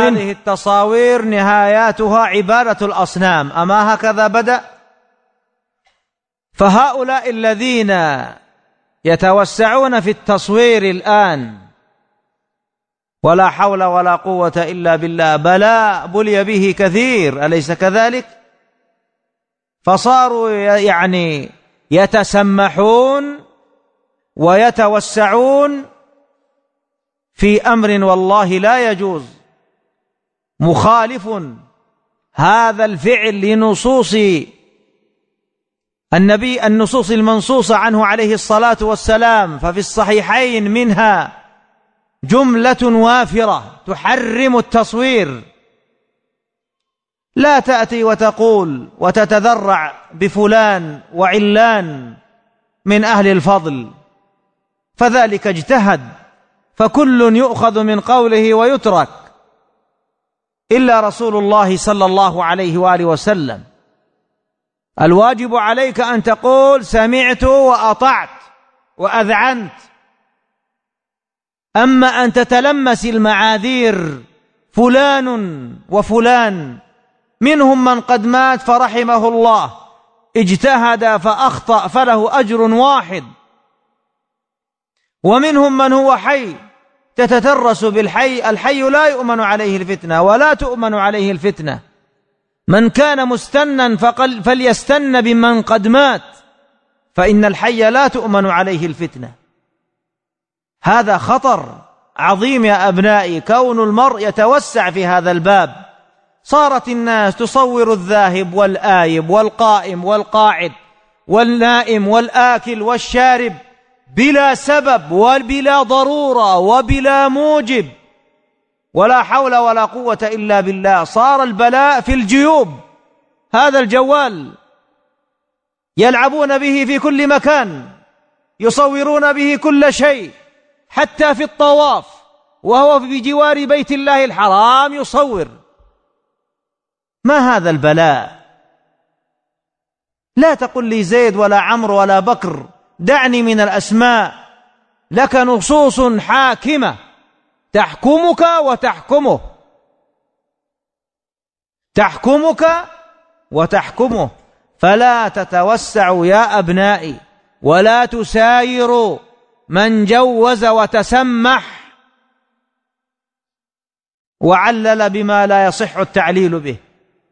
هذه التصاوير نهاياتها عبادة الأصنام، أما هكذا بدأ؟ فهؤلاء الذين يتوسعون في التصوير الآن، ولا حول ولا قوة إلا بالله، بلاء بلي به كثير، أليس كذلك؟ فصاروا يعني يتسمحون ويتوسعون في أمر والله لا يجوز، مخالف هذا الفعل لنصوص النبي، النصوص المنصوصة عنه عليه الصلاة والسلام، ففي الصحيحين منها جملة وافرة تحرم التصوير. لا تأتي وتقول وتتذرع بفلان وعلان من أهل الفضل، فذلك اجتهد، فكل يؤخذ من قوله ويترك إلا رسول الله صلى الله عليه وآله وسلم. الواجب عليك أن تقول سمعت وأطعت وأذعنت. أما أن تتلمس المعاذير، فلان وفلان منهم من قد مات فرحمه الله، اجتهد فأخطأ فله أجر واحد، ومنهم من هو حي تتترس بالحي، الحي لا يؤمن عليه الفتنة ولا تؤمن عليه الفتنة. من كان مستنا فليستن بمن قد مات، فإن الحي لا تؤمن عليه الفتنة. هذا خطر عظيم يا أبنائي، كون المرء يتوسع في هذا الباب. صارت الناس تصور الذاهب والآيب والقائم والقاعد والنائم والآكل والشارب بلا سبب وبلا ضرورة وبلا موجب، ولا حول ولا قوة إلا بالله. صار البلاء في الجيوب، هذا الجوال يلعبون به في كل مكان، يصورون به كل شيء، حتى في الطواف وهو في جوار بيت الله الحرام يصور. ما هذا البلاء؟ لا تقل لي زيد ولا عمرو ولا بكر، دعني من الأسماء. لك نصوص حاكمة تحكمك وتحكمه، تحكمك وتحكمه. فلا تتوسعوا يا أبنائي، ولا تسايروا من جوز وتسمح وعلل بما لا يصح التعليل به.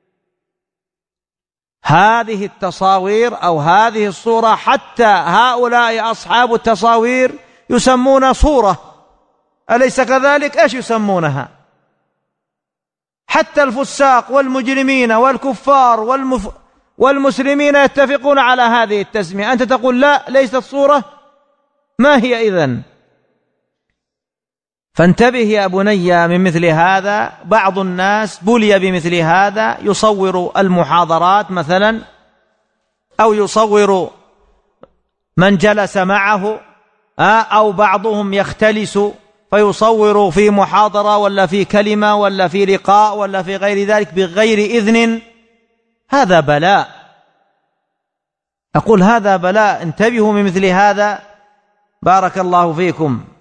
هذه التصاوير أو هذه الصورة، حتى هؤلاء أصحاب التصاوير يسمون صورة، أليس كذلك؟ إيش يسمونها؟ حتى الفساق والمجرمين والكفار والمسلمين يتفقون على هذه التسمية. أنت تقول لا، ليست صورة؟ ما هي إذن؟ فانتبه يا بني من مثل هذا. بعض الناس بلي بمثل هذا، يصور المحاضرات مثلا، أو يصور من جلس معه، أو بعضهم يختلس فيصور في محاضرة ولا في كلمة ولا في لقاء ولا في غير ذلك بغير إذن. هذا بلاء، أقول هذا بلاء، انتبهوا من مثل هذا. بارك الله فيكم.